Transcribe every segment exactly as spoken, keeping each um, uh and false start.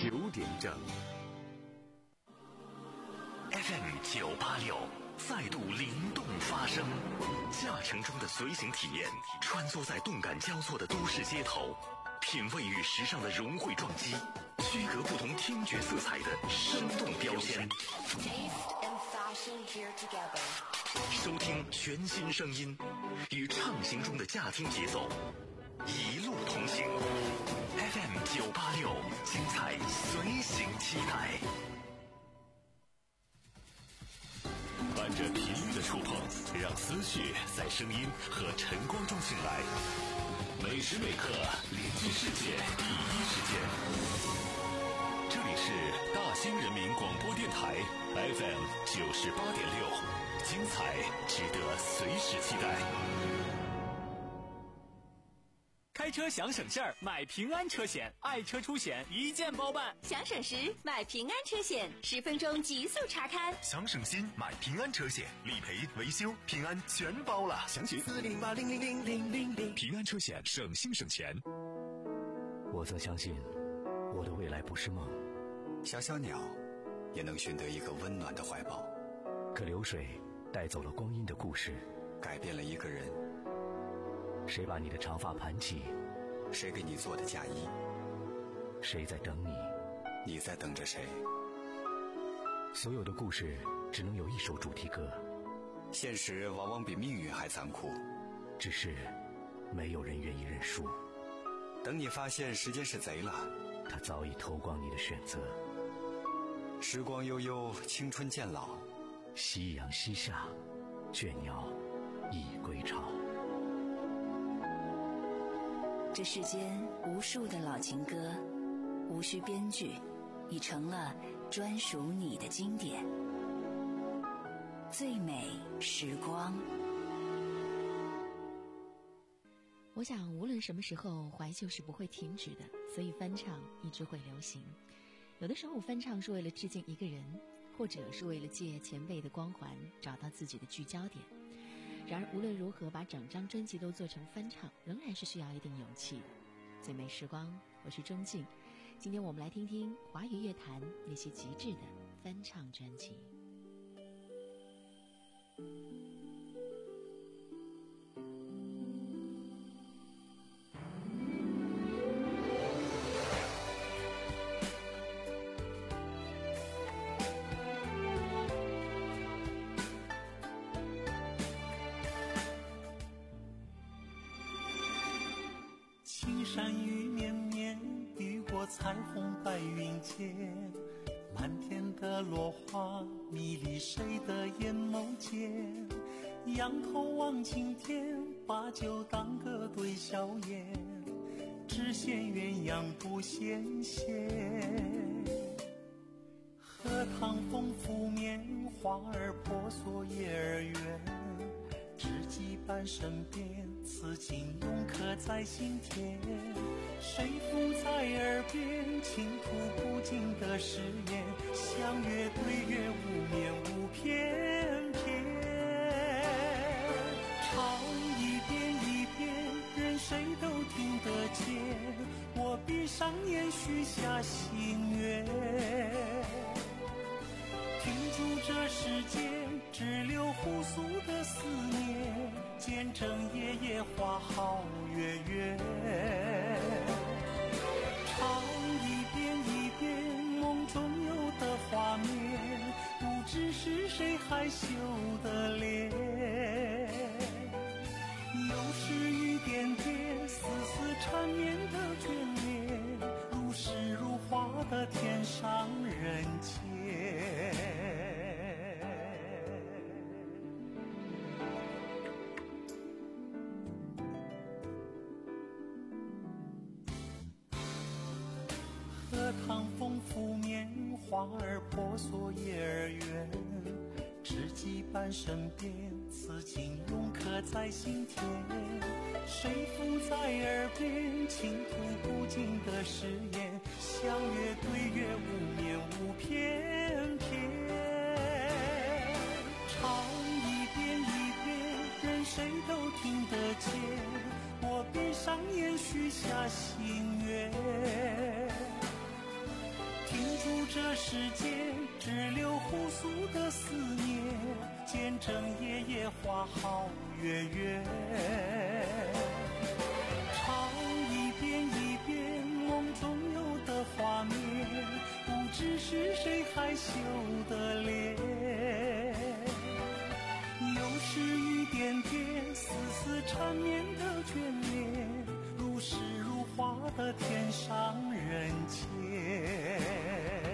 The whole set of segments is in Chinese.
九点整。 F M 九八六再度灵动发声，驾乘中的随行体验，穿梭在动感交错的都市街头，品味与时尚的融汇撞击，区隔不同听觉色彩的生动标签。收听全新声音，与畅行中的驾听节奏，一路同行。F M 九八六，精彩随行期待。伴着频率的触碰，让思绪在声音和晨光中醒来。每时每刻连接世界第一时间。这里是大兴人民广播电台 F M 九十八点六，精彩值得随时期待。 开车想省事儿，买平安车险，爱车出险一键包办。 想省时买平安车险，十分钟极速查看。 想省心买平安车险，理赔维修平安全包了。详询四零八零零零零零零。平安车险，省心省钱。 我曾相信，我的未来不是梦。 小小鸟也能寻得一个温暖的怀抱。 可流水带走了光阴的故事， 改变了一个人。 谁把你的长发盘起？ 谁给你做的嫁衣？ 谁在等你？ 你在等着谁？ 所有的故事只能有一首主题歌。 现实往往比命运还残酷， 只是没有人愿意认输。 等你发现时间是贼了， 他早已偷光你的选择。 时光悠悠，青春渐老， 夕阳西下，倦鸟已归巢。 这世间无数的老情歌，无需编剧，已成了专属你的经典。最美时光。 我想无论什么时候，怀旧是不会停止的，所以翻唱一直会流行。有的时候翻唱是为了致敬一个人，或者是为了借前辈的光环找到自己的聚焦点。然而无论如何，把整张专辑都做成翻唱，仍然是需要一定勇气的。最美时光，我是钟静。今天我们来听听华语乐坛那些极致的翻唱专辑。 山雨绵绵，雨过彩虹白云间，满天的落花迷离谁的眼眸间，仰头望青天，把酒当歌对笑颜，只羡鸳鸯不羡仙。荷塘风拂面，花儿婆娑叶儿圆，知己伴身边，此情永刻在心田。谁附在耳边，倾吐不尽的誓言，相约对月，无眠无偏偏。唱一遍一遍，任谁都听得见，我闭上眼许下心愿，停住这世间只留互诉的思念，见证夜夜花好月圆。唱一遍一遍梦中有的画面，不知是谁害羞的脸。又是雨点点，丝丝缠绵的眷恋，如诗如画的天上人间。荷塘风拂面，花儿婆娑叶儿圆，知己伴身边，此情永刻在心田。谁附在耳边，倾吐不尽的誓言，相约对月，无眠无偏偏。唱一遍一遍，任谁都听得见，我闭上眼许下心愿， 住这世间只留互诉的思念，见证夜夜花好月圆。唱一遍一遍梦中有的画面，不知是谁害羞的脸。又是雨点点，丝丝缠绵的眷恋，如诗如画的天上人间。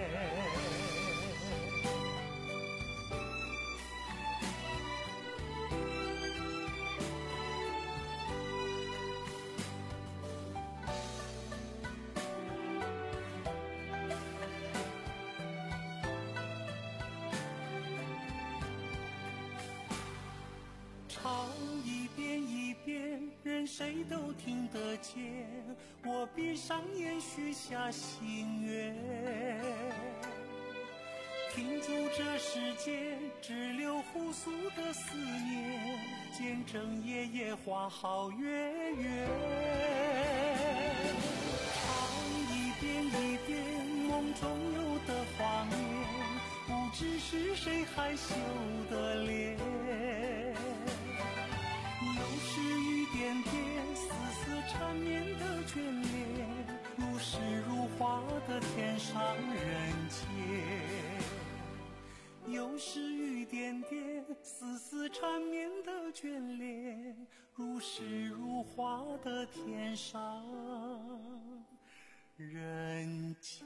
唱一遍一遍，任谁都听得见，我闭上眼许下心愿，停住这世间只留互诉的思念，见证夜夜花好月圆。唱一遍一遍梦中有的画面，不知是谁害羞的脸。又是雨点点，丝丝缠绵的眷恋，如诗如画的天上人间。又是雨点点，丝丝缠绵的眷恋，如诗如画的天上人间。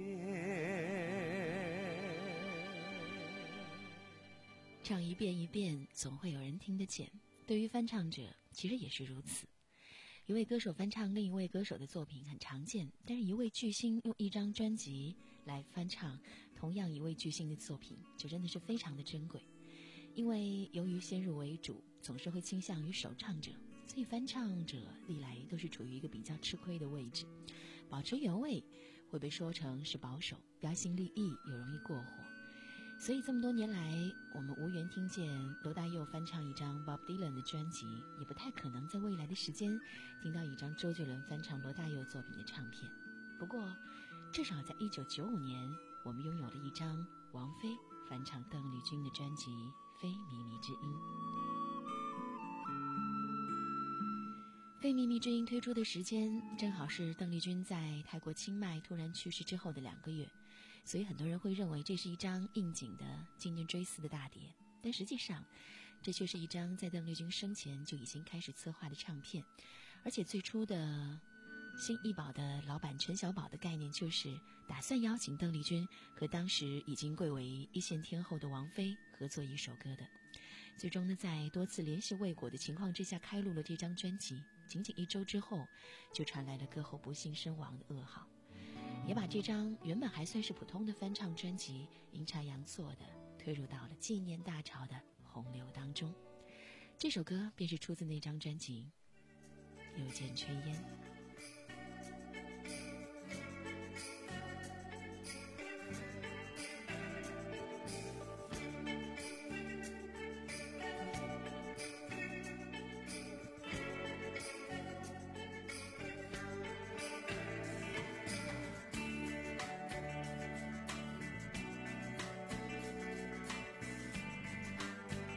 唱一遍一遍，总会有人听得见。对于翻唱者，其实也是如此。一位歌手翻唱另一位歌手的作品很常见，但是一位巨星用一张专辑来翻唱同样一位巨星的作品，就真的是非常的珍贵。因为由于先入为主，总是会倾向于首唱者，所以翻唱者历来都是处于一个比较吃亏的位置。保持原味会被说成是保守，标新立异又容易过火。所以这么多年来，我们无缘听见罗大佑翻唱一张 Bob Dylan 的专辑，也不太可能在未来的时间听到一张周杰伦翻唱罗大佑作品的唱片。不过至少在一九九五年，我们拥有了一张王菲翻唱邓丽君的专辑《非靡靡之音》。《非靡靡之音》推出的时间正好是邓丽君在泰国清迈突然去世之后的两个月，所以很多人会认为这是一张应景的纪念追思的大碟，但实际上这却是一张在邓丽君生前就已经开始策划的唱片。而且最初的新艺宝的老板陈小宝的概念就是打算邀请邓丽君和当时已经贵为一线天后的王菲合作一首歌的。最终呢，在多次联系未果的情况之下开录了这张专辑，仅仅一周之后就传来了歌后不幸身亡的噩耗，也把这张原本还算是普通的翻唱专辑阴差阳错的推入到了纪念大潮的洪流当中。这首歌便是出自那张专辑《又见炊烟》。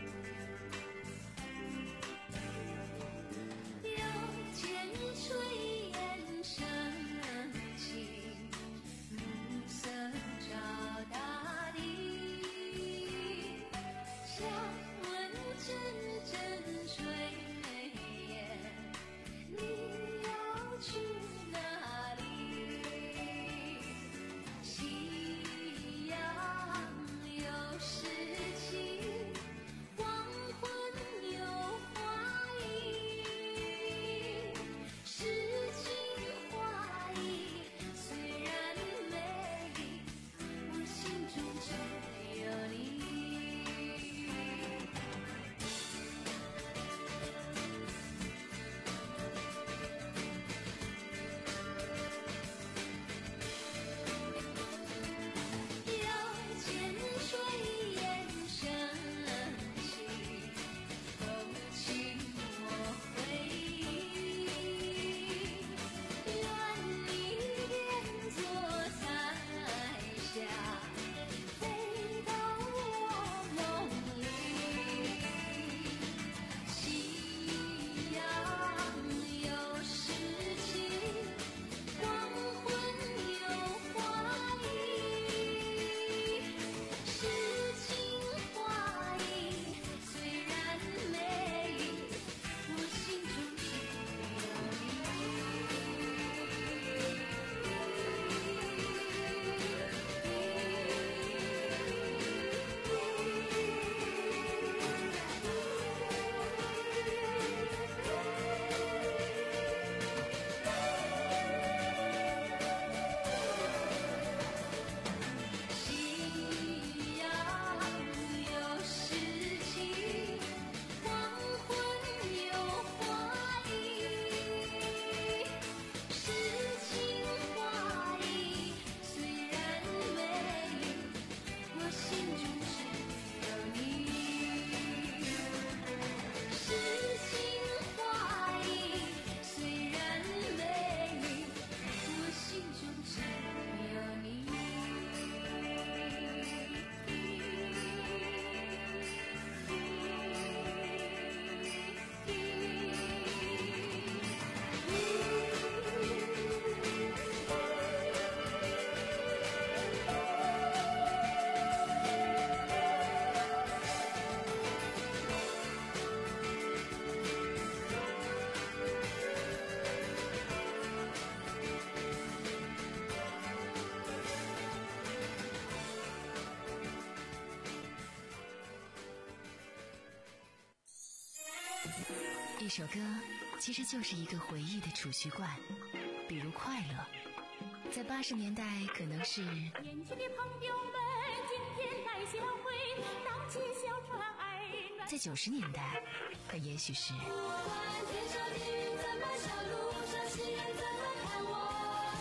又见炊一首歌其实就是一个回忆的储蓄罐，比如快乐，在八十年代可能是年轻的朋友们今天来相会，荡起小船儿。 在九十年代它也许是不管天上地狱怎么笑，路上行人怎么看我，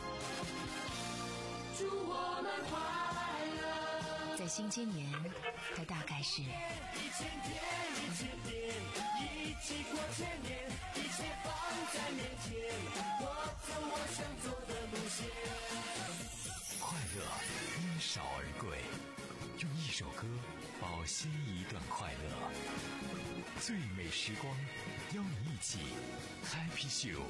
祝我们快乐。 在新千年它大概是一千天一千天一起过千年，一切放在面前，我走我想走的路线。 快乐因少而贵，用一首歌保鲜一段快乐。最美时光，邀你一起 Happy Show。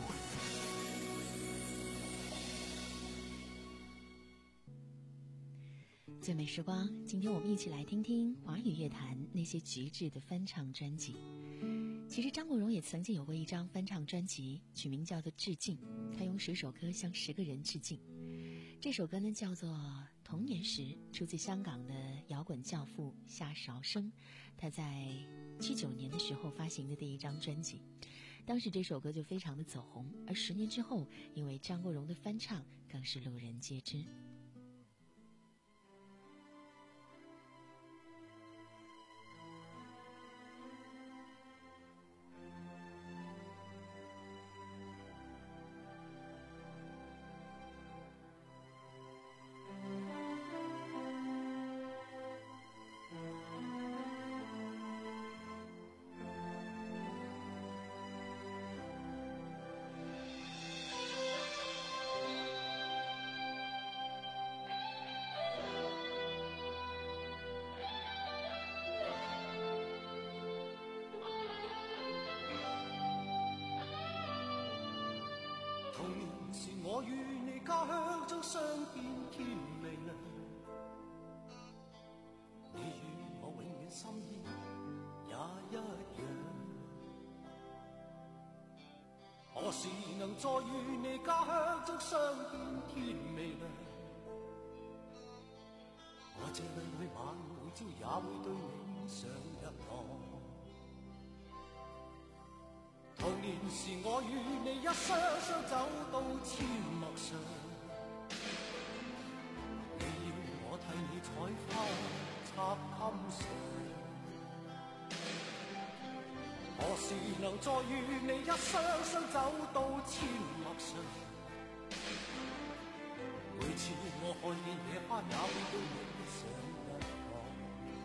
最美时光，今天我们一起来听听华语乐坛那些极致的翻唱专辑。其实张国荣也曾经有过一张翻唱专辑，取名叫做《致敬》，他用十首歌向十个人致敬。这首歌呢叫做《童年时》，出自香港的摇滚教父夏韶声，他在七九年的时候发行的第一张专辑。当时这首歌就非常的走红，而十年之后，因为张国荣的翻唱，更是路人皆知。 我與你家鄉中相見天微亮，你與我永遠心意也一樣。何時能再與你家鄉中相見天微亮？我這裏每晚每朝也會對你上一堂。童年時我與你一雙雙走到阡陌上，你要我替你採花插襟上。何時能再與你一雙雙走到阡陌上？每次我看見野花也會對你上一堂。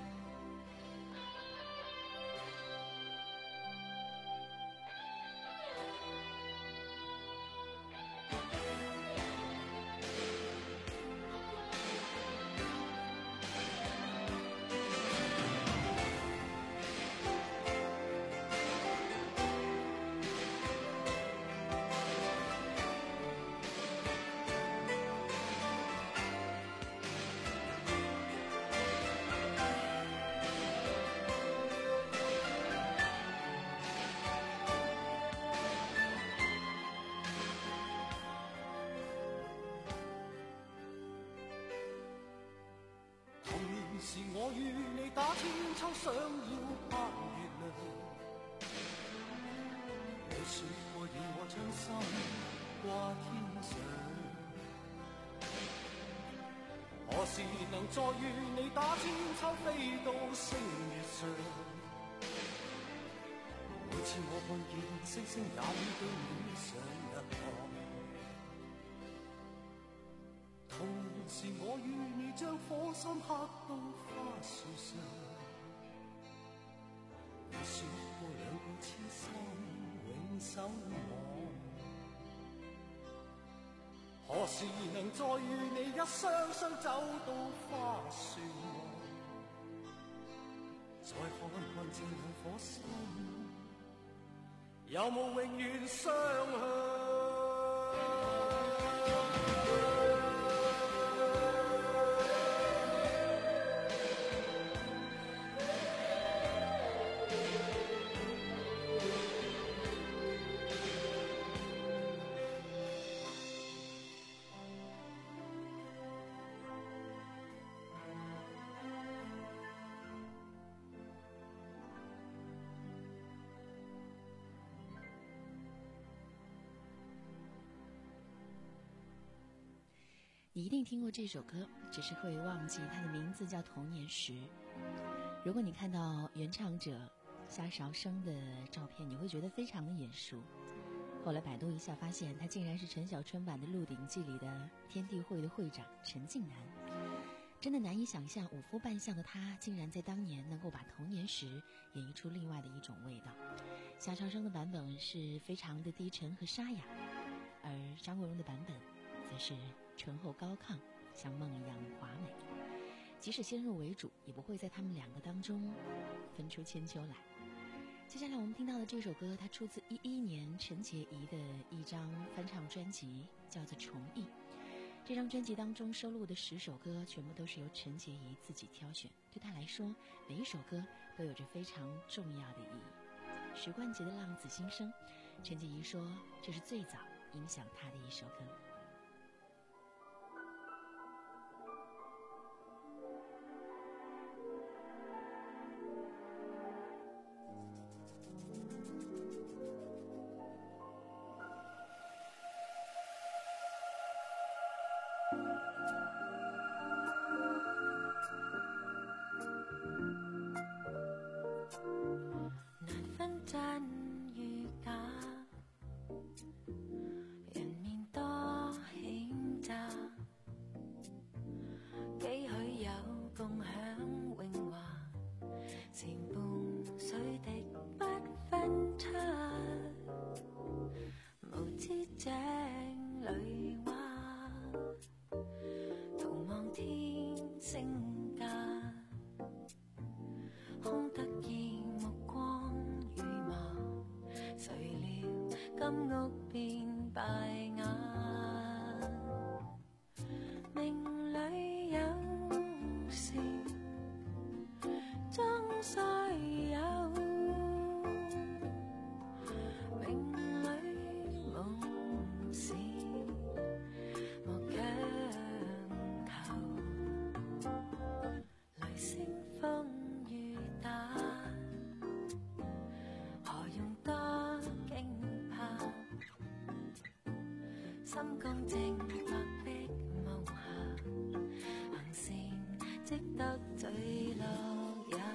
是我與你打千秋，想要攀月亮。你說過要我將心掛天上，何時能再與你打千秋，飛到星月上？每次我看見星星，也會對你上一堂。童年時我與你將火心刻到花樹上，你說過兩個痴心永守望。何時能再與你一雙雙走到花樹望？再看看這兩顆心，有冇永遠相向？ 你一定听过这首歌，只是会忘记它的名字叫《童年时》。如果你看到原唱者夏韶声的照片，你会觉得非常的眼熟。后来百度一下发现，他竟然是陈小春版的《鹿鼎记》里的天地会的会长陈近南。真的难以想象，五夫扮相的他竟然在当年能够把童年时演绎出另外的一种味道。夏韶声的版本是非常的低沉和沙哑，而张国荣的版本则是醇厚高亢，像梦一样华美。即使先入为主，也不会在他们两个当中分出千秋来。接下来我们听到的这首歌，它出自一一年陈洁仪的一张翻唱专辑，叫做《重忆》。这张专辑当中收录的十首歌全部都是由陈洁仪自己挑选，对她来说每一首歌都有着非常重要的意义。许冠杰的《浪子心声》，陈洁仪说这是最早影响她的一首歌。 心公正白璧無瑕，行善積得最樂也。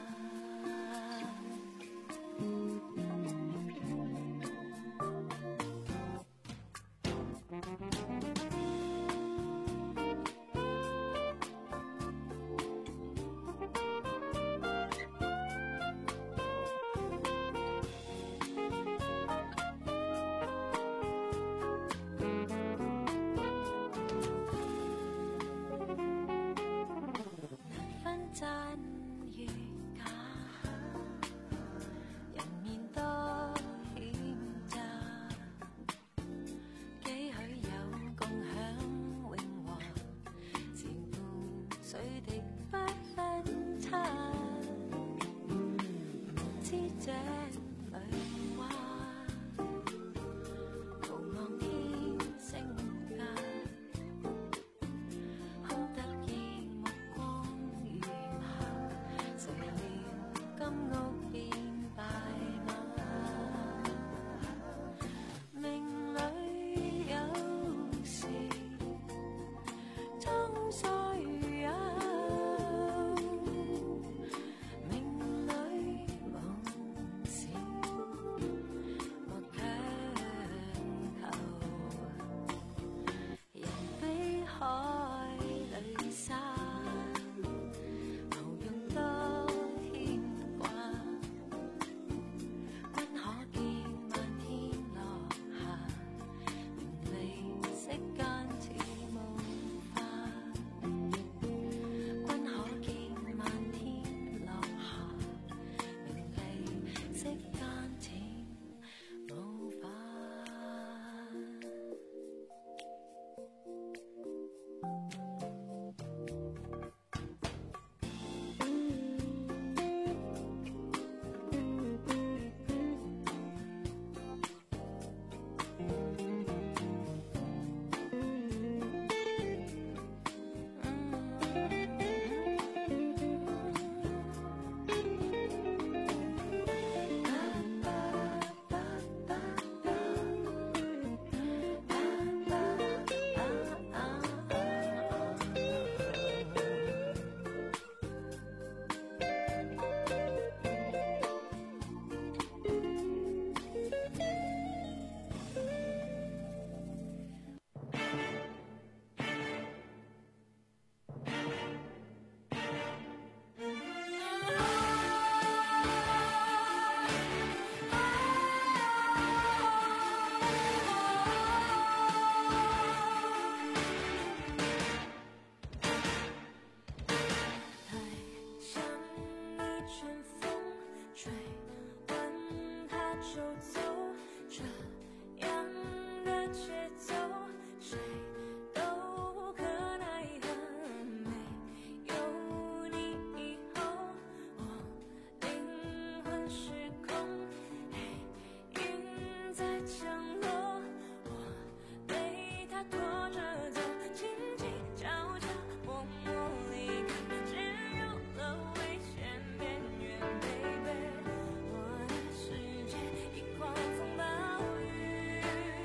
手走，这样的节奏，谁都无可奈何。没有你以后，我灵魂失控。嘿，云在降落，我被它拖着走，静静悄悄，默默离开，陷入了危险边缘。Baby， 我的世界一狂风暴雨。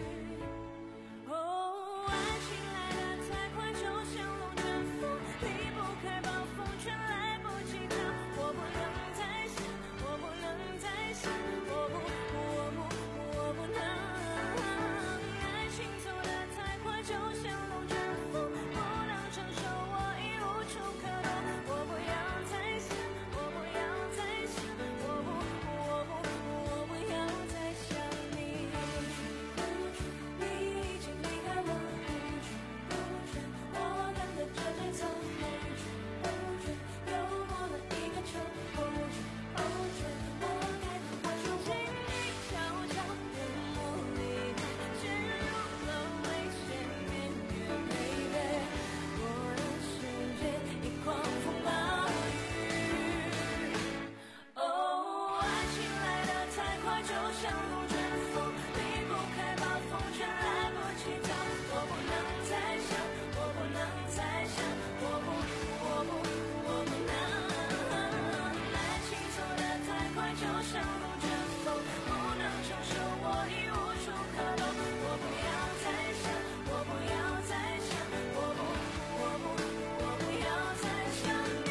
哦，爱情来得太快，就像龙卷风，离不开暴风圈，来不及逃。我不能再想，我不能再想，我不，我不，我不能。爱情走得太快，就像龙卷风，不能承受，我已无处可躲。我不要再想，我不要再想，我不，我不，我不要再想你。你已经离开我，我跟着这节奏，又过了一个秋，我该如何说？静静悄悄，默默离开，陷入了危险边缘。Baby， 我的世界一狂风暴雨。哦，爱情来得太快，就像龙卷风，离不开暴风圈，来不及逃。我不能再想，我不能再想，我不，我不，我不能。爱情走得太快，就像龙卷风，不能承受，我已无处可躲。我不要再想，我不要再想，我不，我不，我不要再想你。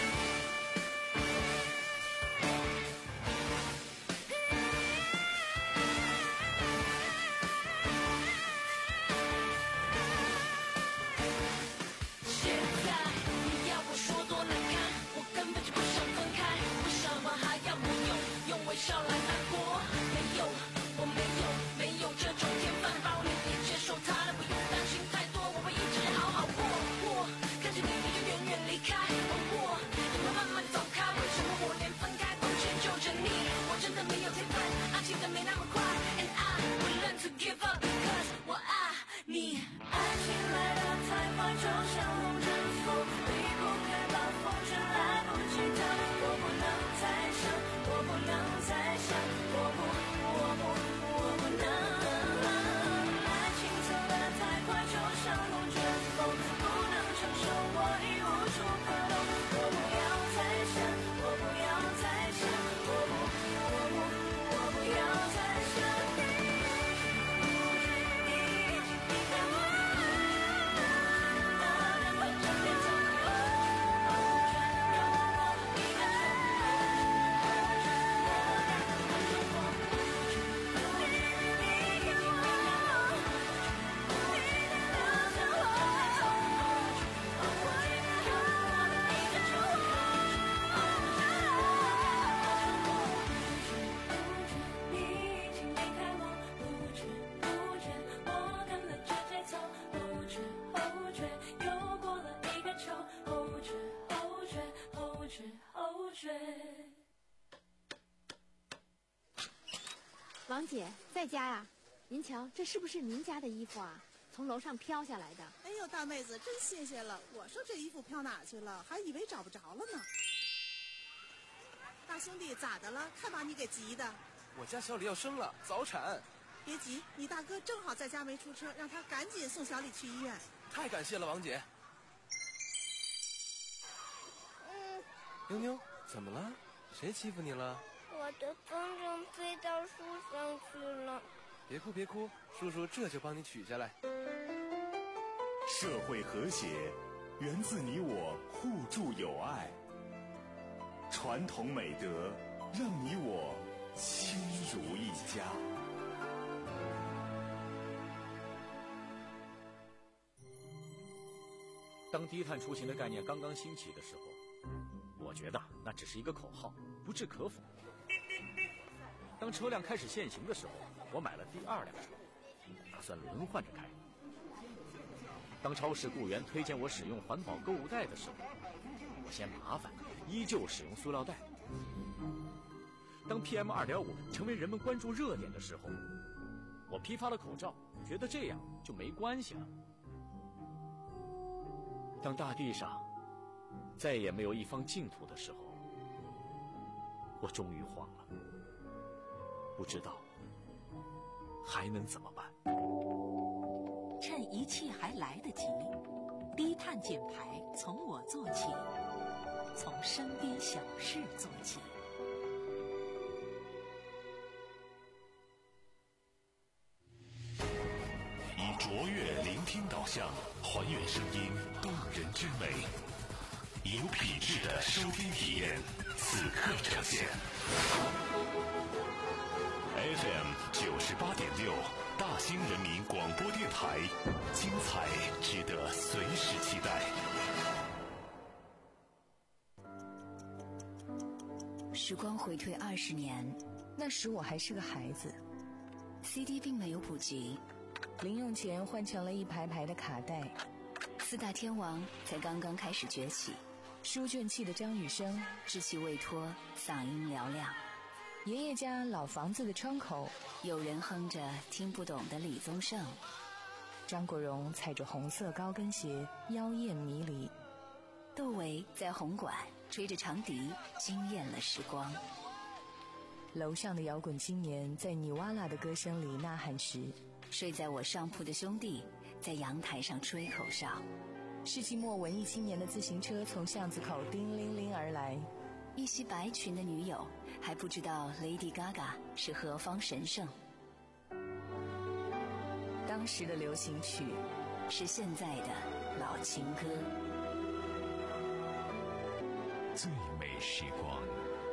现在你要我说多难看，我根本就不想分开，为什么还要我用用微笑来难过？没有，我没有，没有这种天分暴力，你接受它的，不用担心太多，我会一直好好过。我看着你，你就远远离开，而我也会慢慢地走开。为什么我连分开都迁就着你？我真的没有天分，爱情的没那么快 ，and I will learn to give up， cause 我爱你。爱情来得太快，就像龙卷风，离不开暴风圈，来不及逃。我不能再想，我不能再想，我不，我不，我不能。爱情走得太快，就像龙卷风，不能承受，我已无处可躲。我不要再想，我不要再想，我不，我不，我不要再想你。你已经离开我，我跟着这节奏，又过了一个秋，你已经离开我，不知不觉，我跟了这节奏，后知后觉，又过了一个秋，后知后觉，后知后觉。 王姐在家呀？您瞧，这是不是您家的衣服啊？从楼上飘下来的。 哎呦，大妹子真新鲜了！我说这衣服飘哪去了，还以为找不着了呢。大兄弟咋的了？看把你给急的。 我家小李要生了，早产。 别急，你大哥正好在家没出车，让他赶紧送小李去医院。 太感谢了，王姐。 嗯， 妞妞，怎么了？谁欺负你了？ 我的风筝飞到树上去了。 别哭别哭，叔叔这就帮你取下来。 社会和谐源自你我互助友爱，传统美德让你我亲如一家。 当低碳出行的概念刚刚兴起的时候，我觉得那只是一个口号，不置可否。当车辆开始限行的时候，我买了第二辆车，打算轮换着开。当超市雇员推荐我使用环保购物袋的时候，我嫌麻烦，依旧使用塑料袋。 当 P M 二点五 成为人们关注热点的时候，我批发了口罩，觉得这样就没关系了。当大地上再也没有一方净土的时候，我终于慌了，不知道还能怎么办。 趁一切还来得及，低碳减排从我做起，从身边小事做起。 以卓越聆听导向，还原声音动人之美，有品质的收听体验，此刻呈现。F M 九十八点六，大兴人民广播电台，精彩值得随时期待。 时光回退二十年， 那时我还是个孩子 ，C D 并没有普及， 零用钱换成了一排排的卡带， 四大天王才刚刚开始崛起， 书卷气的张雨生稚气未脱，嗓音嘹亮。 爷爷家老房子的窗口， 有人哼着听不懂的李宗盛。 张国荣踩着红色高跟鞋，妖艳迷离。 窦唯在红馆吹着长笛，惊艳了时光。 楼上的摇滚青年在尼瓦拉的歌声里呐喊时， 睡在我上铺的兄弟在阳台上吹口哨。 世纪末文艺青年的自行车从巷子口叮铃铃而来。 一袭白裙的女友还不知道 Lady Gaga 是何方神圣。 当时的流行曲是现在的老情歌。 最美时光，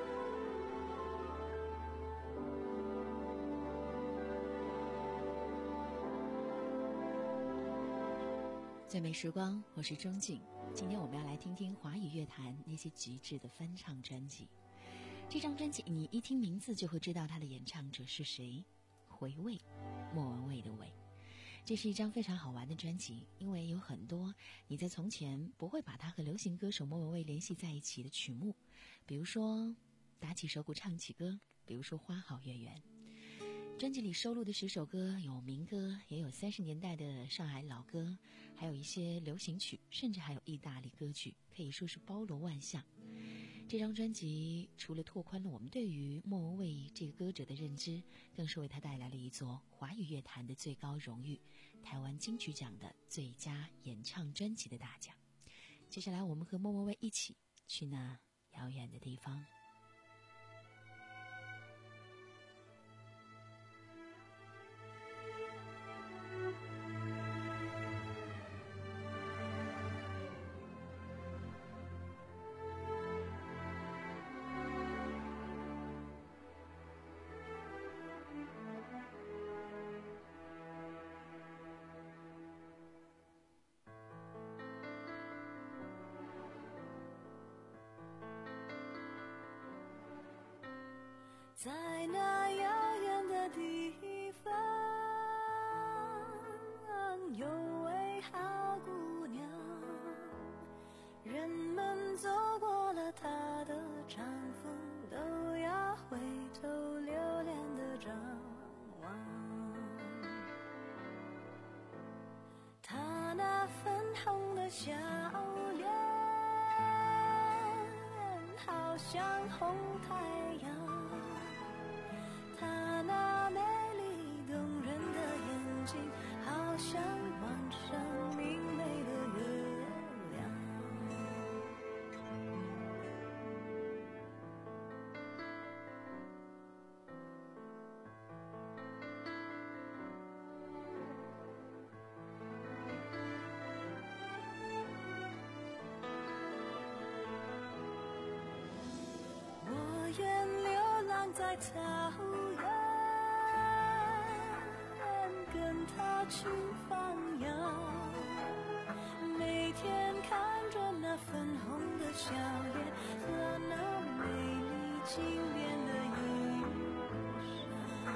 最美时光，我是钟静。今天我们要来听听华语乐坛那些极致的翻唱专辑。这张专辑你一听名字就会知道它的演唱者是谁，回味，莫文蔚的蔚。这是一张非常好玩的专辑，因为有很多你在从前不会把它和流行歌手莫文蔚联系在一起的曲目，比如说打起手鼓唱起歌，比如说花好月圆。专辑里收录的十首歌有民歌，也有三十年代的上海老歌，还有一些流行曲，甚至还有意大利歌曲，可以说是包罗万象。这张专辑除了拓宽了我们对于莫文蔚这个歌者的认知，更是为他带来了一座华语乐坛的最高荣誉——台湾金曲奖的最佳演唱专辑的大奖。接下来我们和莫文蔚一起去那遥远的地方。 在那遥远的地方，有位好姑娘，人们走过了她的丈夫，都要回头留恋的张望。她那粉红的笑脸，好像红太阳。她那美丽动人的眼睛，好像晚上明媚的月亮。我愿流浪在草原，跟他去放羊，每天看着那粉红的笑脸和那美丽轻便的衣裳。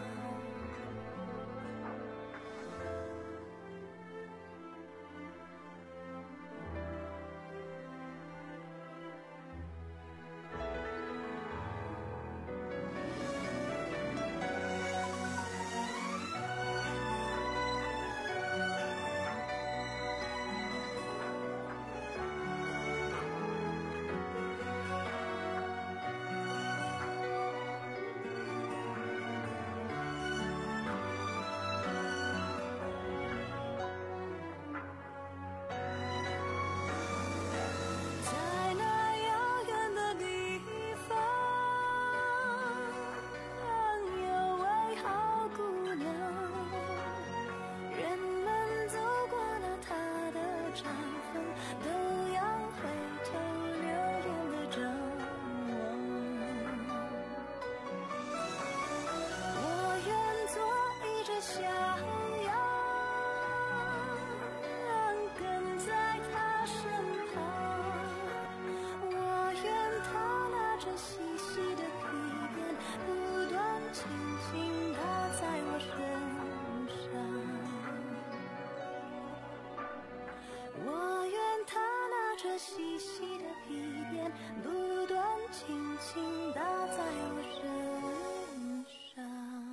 的皮鞭，不断轻轻打在我身上。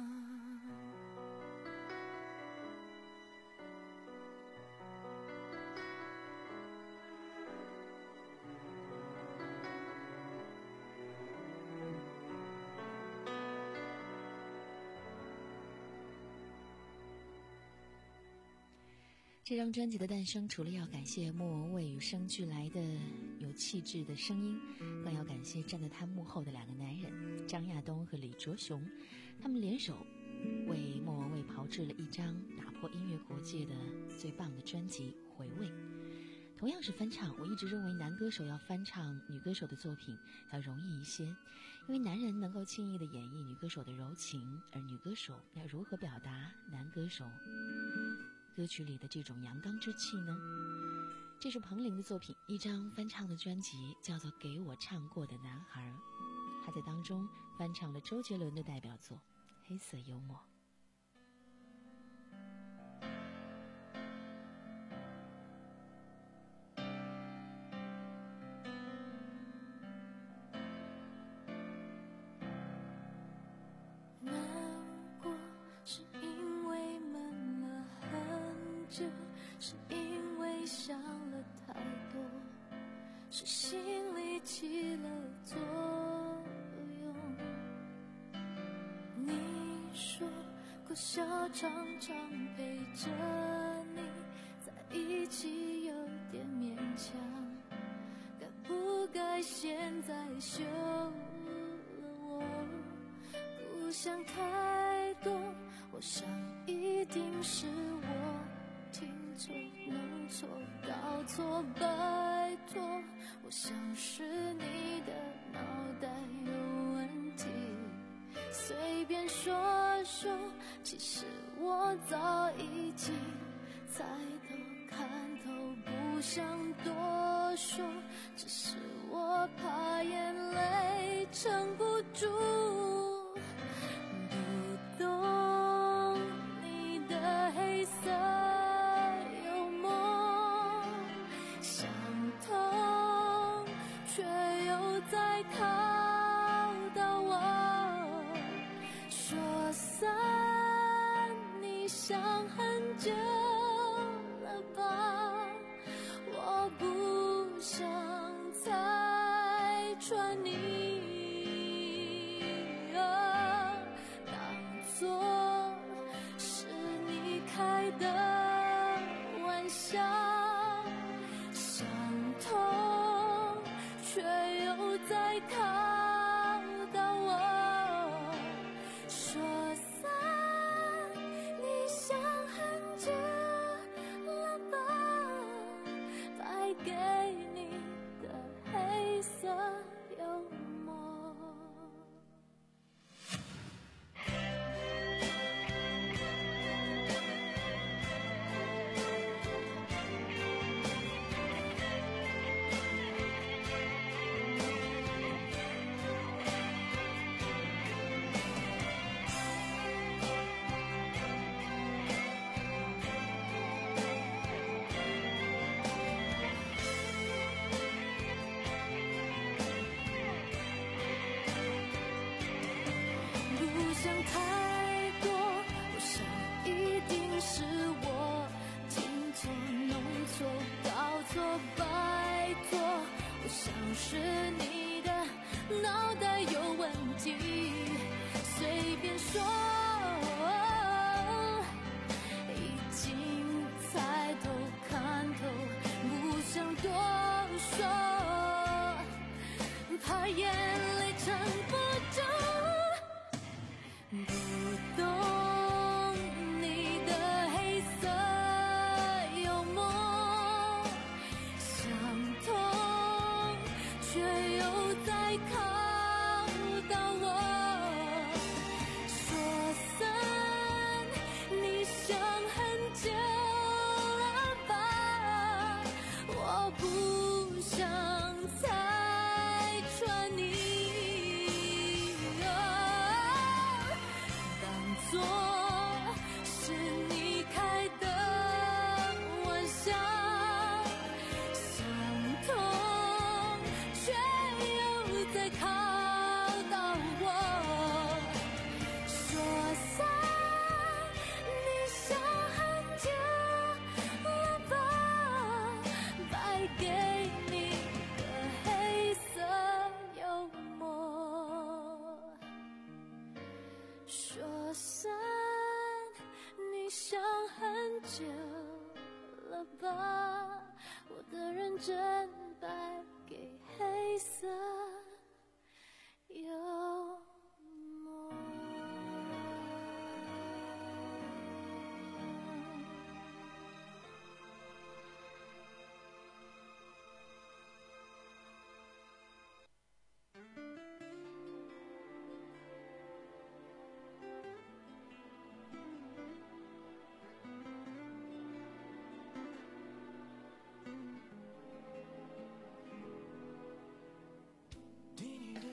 这张专辑的诞生，除了要感谢莫文蔚与生俱来的有气质的声音，更要感谢站在他幕后的两个男人张亚东和李卓雄，他们联手为莫文蔚炮制了一张打破音乐国界的最棒的专辑《回味》。同样是翻唱，我一直认为男歌手要翻唱女歌手的作品要容易一些，因为男人能够轻易地演绎女歌手的柔情，而女歌手要如何表达男歌手歌曲里的这种阳刚之气呢？这是彭羚的作品，一张翻唱的专辑叫做《给我唱过的男孩》，他在当中翻唱了周杰伦的代表作《黑色幽默》。 是因为想了太多，是心里起了作用。你说过笑常常陪着你在一起有点勉强，该不该现在休了我？不想太多，我想一定是我听错弄错搞错，拜托，我想是你的脑袋有问题，随便说说，其实我早已经猜透看透，不想多说，只是我怕眼泪撑不住，不懂你的黑色却又在考到我，说散你想很久了吧，我不想拆穿你，啊，当作是你开的玩笑，想通却又在考到我，说散你想很久了吧，败给你的黑色幽默。是你的脑袋有问题，随便说，已经猜透看透，不想多说，怕眼泪撑不住，不懂你的黑色幽默，想通却又在考到我，说散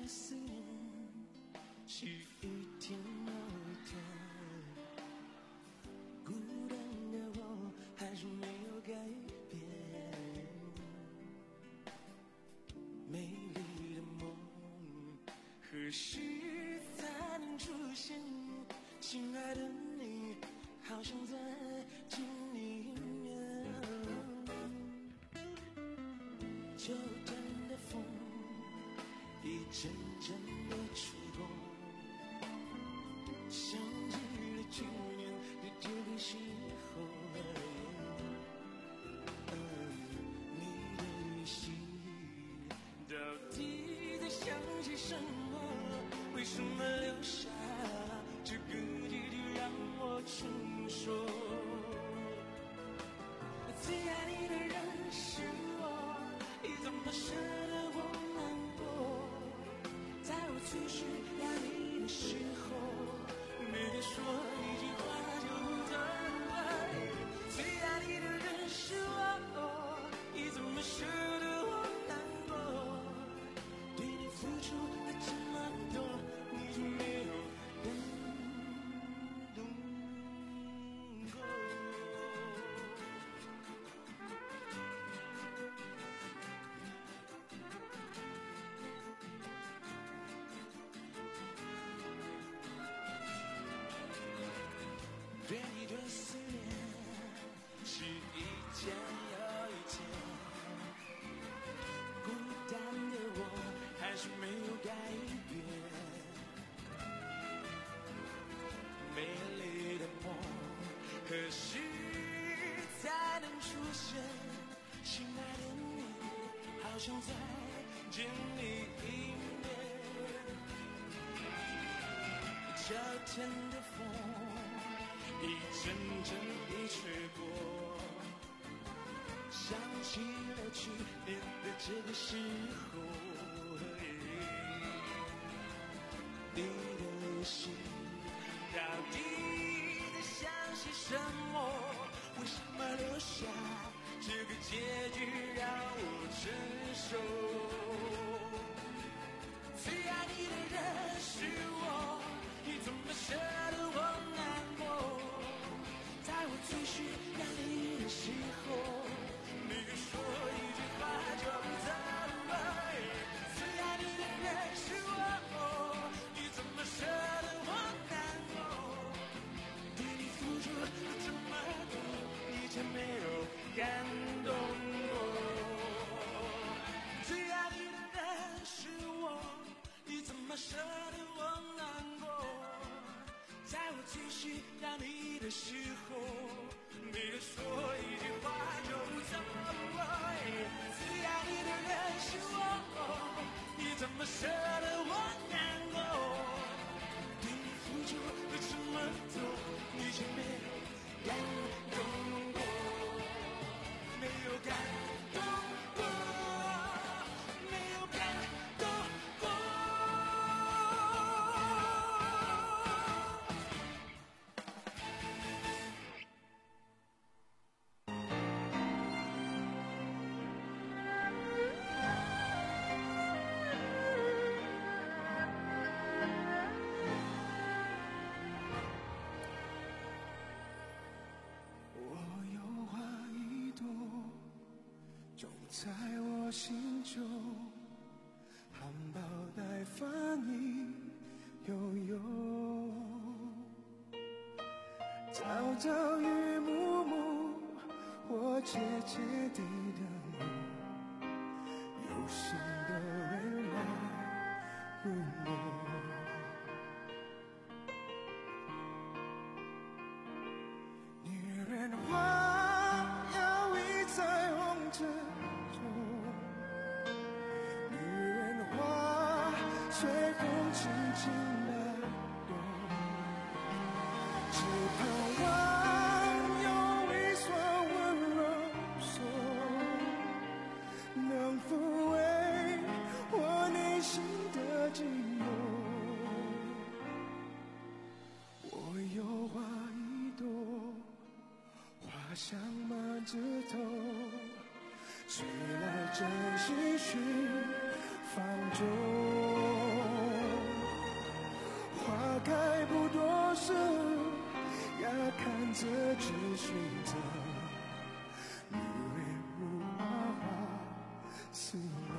的思念是一天又一天，孤单的我还是没有改变，美丽的梦何时才能出现？亲爱的你，好想再见你一面。秋天的风一阵阵的吹过，想起了去年的这个时候，嗯，你的语气到底在想些什么？为什么留下这个结局让我承受？最爱你的人是我，你怎么舍得我难过？在我最需要你的时候，没得说一句话就走了。最爱你的人是我，你怎么舍得我难过？对你付出了这么多，你就没有感动过？对你的思念是一天又一天，孤单的我还是没有改变，美丽的梦何时才能出现？亲爱的你，好想再见你一面。秋天的风一阵阵地吹过，想起了去年的这个时候，你的心到底在想些什么？为什么留下这个结局让我承受？最爱你的人是我，你怎么舍得我难过？在我最需要你的时候，没有说一句话就走了。最爱你的人是我，你怎么舍得我难过？对你付出了这么多，你却没有感动过。最爱你的人是我，你怎么舍得我难过？在我最需要你的时候，没有说一句话就走了。最爱你的人是我，你怎么舍得我难过？对你付出了这么多，你却没有感动过，没有感动过，没有感动过。在我心中，含苞待放意悠悠，朝朝与暮暮，我切切地等候，有心的人来入梦。女人花摇曳在红尘中，女人花随风轻轻摆动，只盼望用一双温柔手能抚慰我内心的寂寞。我有花一朵，花香满枝头，谁来真心寻放纵？ 择只选择日月如花花似梦。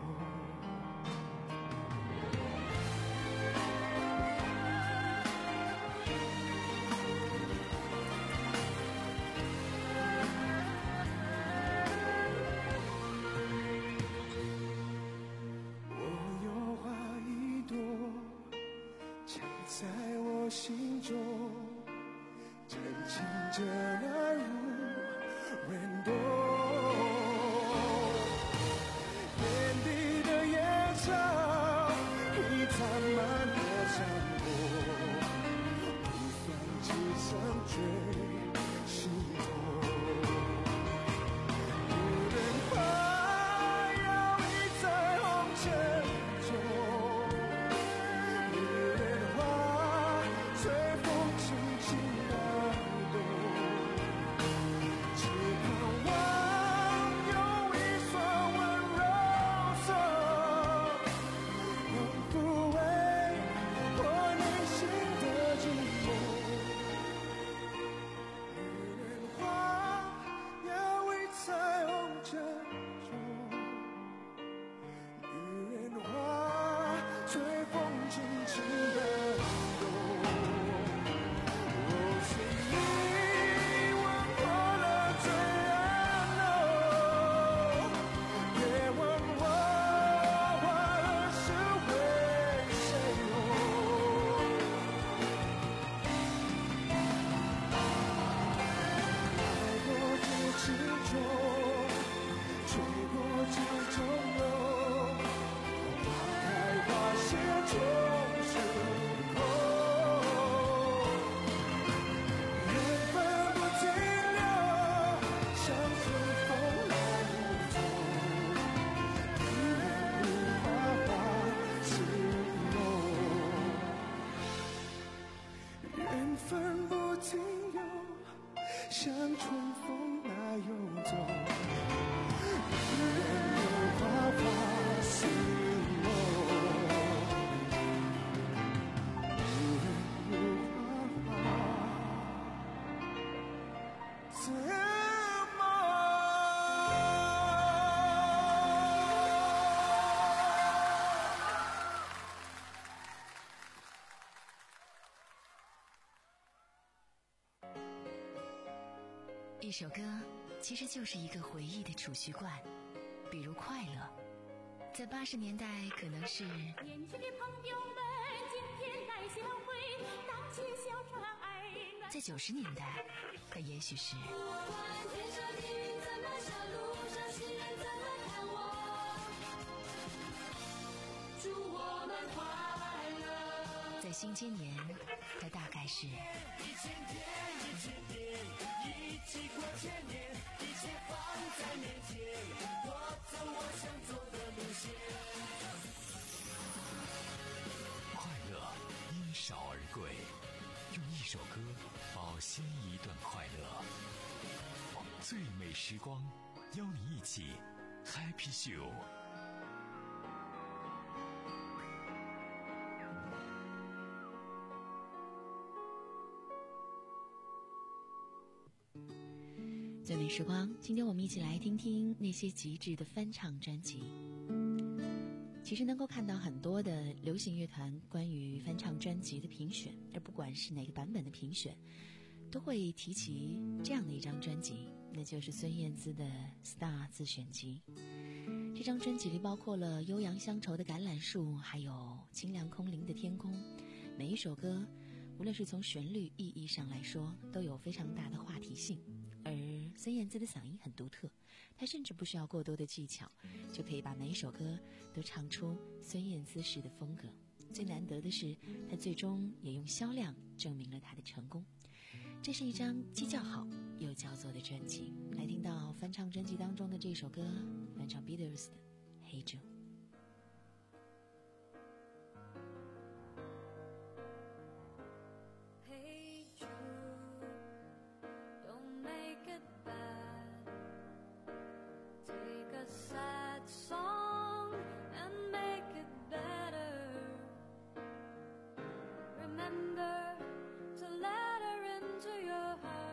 我有花一朵，藏在我心中，真情真爱如温冬。眼底的野草已残满了山坡，不算只剩最心痛。无人花摇曳在红尘中，无人花随风轻轻摇动，只盼望有一双温柔手，能抚慰我内心的寂寞。女人花摇曳在红尘中，女人花随风轻轻地动。哦，是你吻破了最暗浓，也问我花儿是为谁红。来过这池中，吹过这钟楼，花开花谢终是空。缘分不停留，像春风来无踪，一人如花花似梦。缘分不停留，像春风那游走，一人如花花似梦，一人如花花似梦。 一首歌其实就是一个回忆的储蓄罐，比如快乐，在八十年代可能是年轻的朋友们，今天带些浪费，荡起小船爱暖。 在九十年代，它也许是不管天上的云怎么笑，路上行人怎么看我，祝我们快乐。 在新千年，它大概是一千天，一千天，一起过千年，一切放在面前，我走我想走的路线。 快乐因少而贵，用一首歌保鲜一段快乐。最美时光，邀你一起 Happy Show。 最美时光，今天我们一起来听听那些极致的翻唱专辑。其实能够看到很多的流行乐团关于翻唱专辑的评选，而不管是哪个版本的评选，都会提起这样的一张专辑，那就是孙燕姿的《Star 自选集》。这张专辑里包括了悠扬乡愁的橄榄树，还有清凉空灵的天空。每一首歌，无论是从旋律意义上来说，都有非常大的话题性。而孙燕姿的嗓音很独特，她甚至不需要过多的技巧，就可以把每一首歌都唱出孙燕姿式的风格。最难得的是，她最终也用销量证明了她的成功。这是一张既叫好又叫座的专辑。来听到翻唱专辑当中的这首歌，翻唱 Beatles 的《Hey Jude》。 Remember to let her into your heart.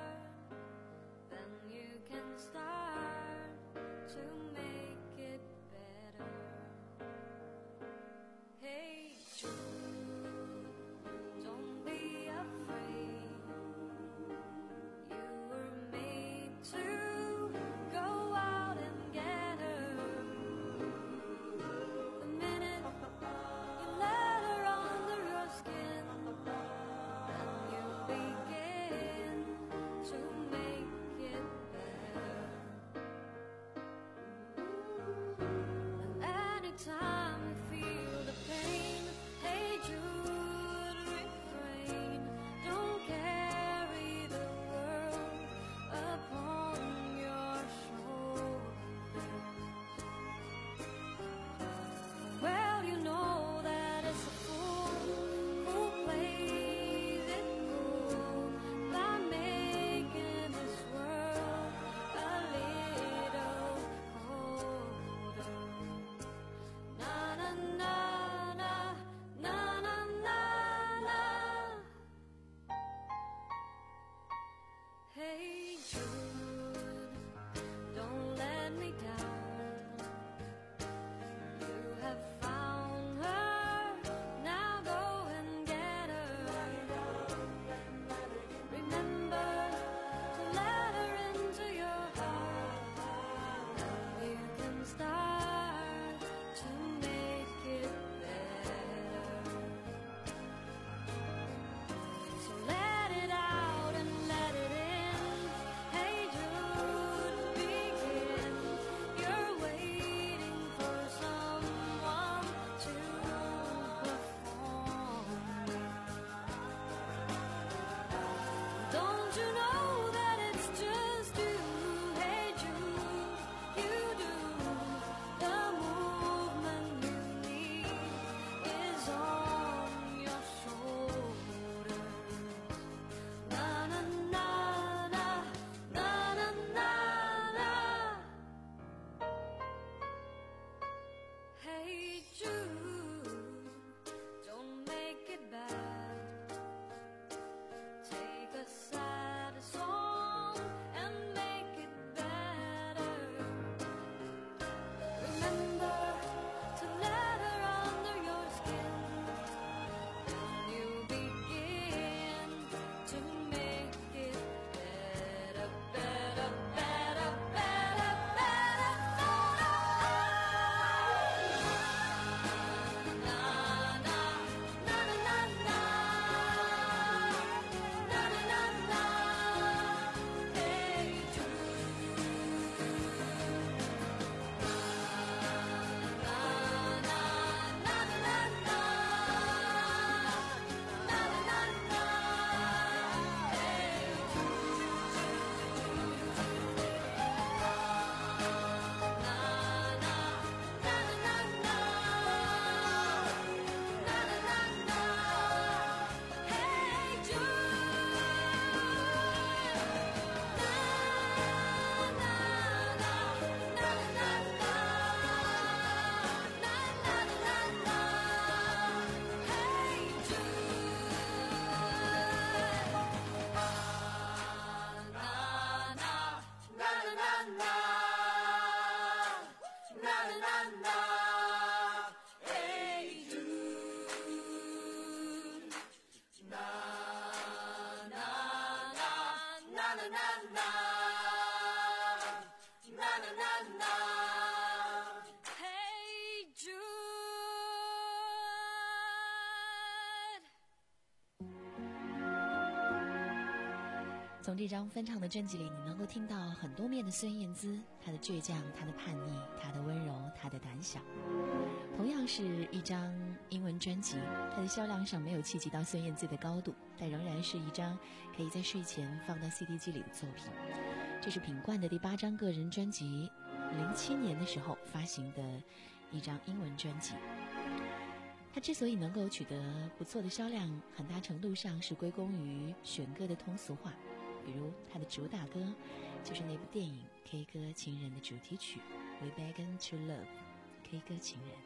从这张翻唱的专辑里，你能够听到很多面的孙燕姿，她的倔强，她的叛逆，她的温柔，她的胆小。同样是一张英文专辑，它的销量上没有企及到孙燕姿的高度，但仍然是一张可以在睡前放到 C D 机里的作品。这是品冠的第八张个人专辑，零七年的时候发行的一张英文专辑。它之所以能够取得不错的销量，很大程度上是归功于选歌的通俗化。比如他的主打歌就是那部电影 K 歌情人的主题曲 We Began to Love K 歌情人。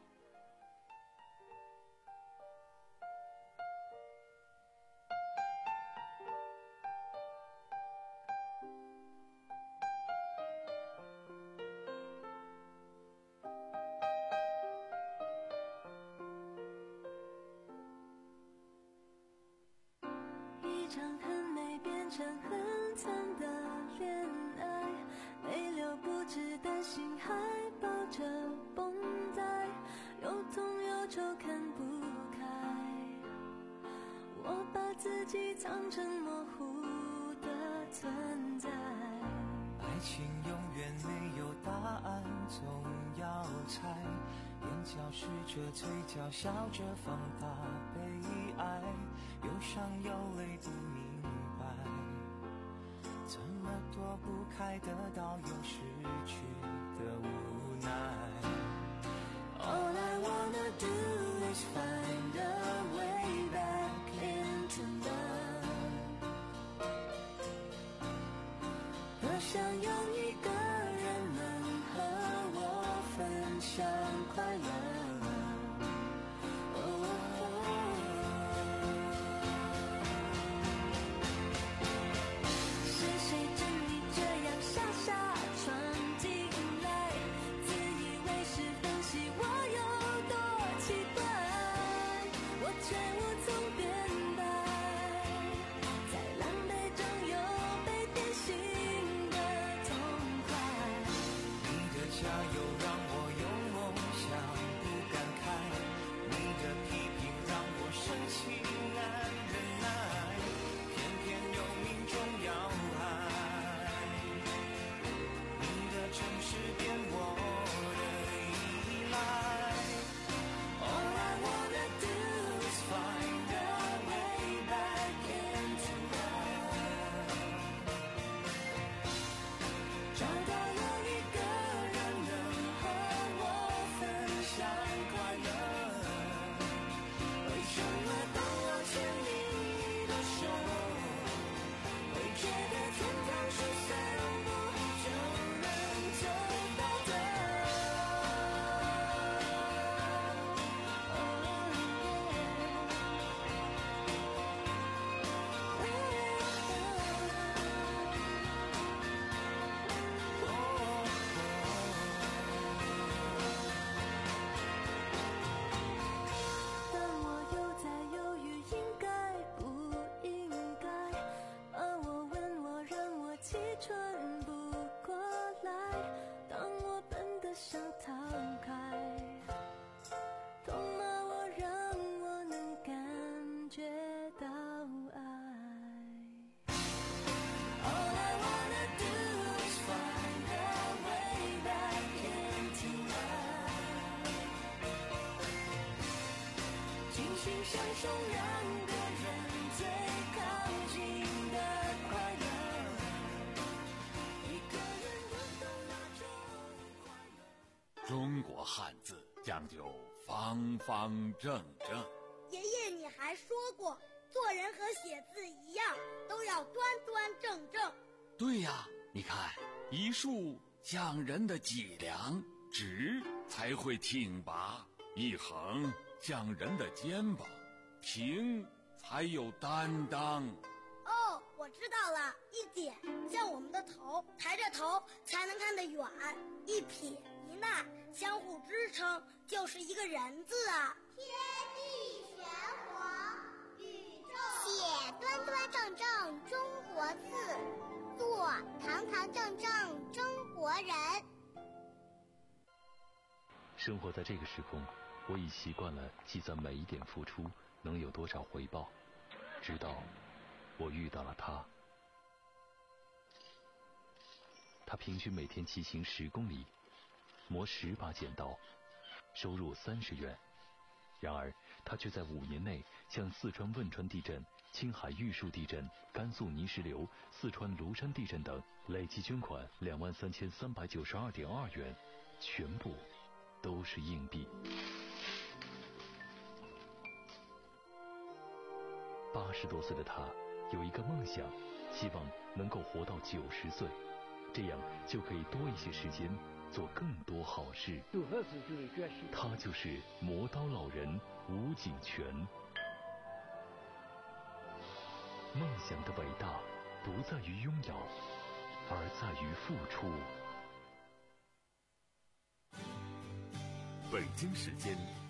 一场很美变成很惨的恋爱，没留不止的心还抱着绷带，又痛又愁看不开，我把自己藏成模糊的存在。 爱情永远没有答案，总要猜，眼角试着嘴角笑着放大悲哀，忧伤有泪不明白，怎么躲不开得到又失去的无奈。 All I wanna do is find a way back into love， 多想有一个人能和我分享快乐。 中国汉字讲究方方正正。 爷爷，你还说过，做人和写字一样，都要端端正正。 对呀，你看，一竖讲人的脊梁，直才会挺拔；一横讲人的肩膀，平才有担当。 哦，我知道了，一点像我们的头，抬着头才能看得远；一撇一捺相互支撑，就是一个人字啊。 天地玄黄，宇宙写端端正正中国字，做堂堂正正中国人。 生活在这个时空，我已习惯了计算每一点付出能有多少回报，直到我遇到了他。 他平均每天骑行十公里，磨十把剪刀，收入三十元。然而，他却在五年内向四川汶川地震、青海玉树地震、甘肃泥石流、四川庐山地震等累计捐款两万三千三百九十二点二元，全部都是硬币。八十多岁的他有一个梦想，希望能够活到九十岁，这样就可以多一些时间做更多好事。他就是磨刀老人吴景全。梦想的伟大不在于拥有，而在于付出。 北京时间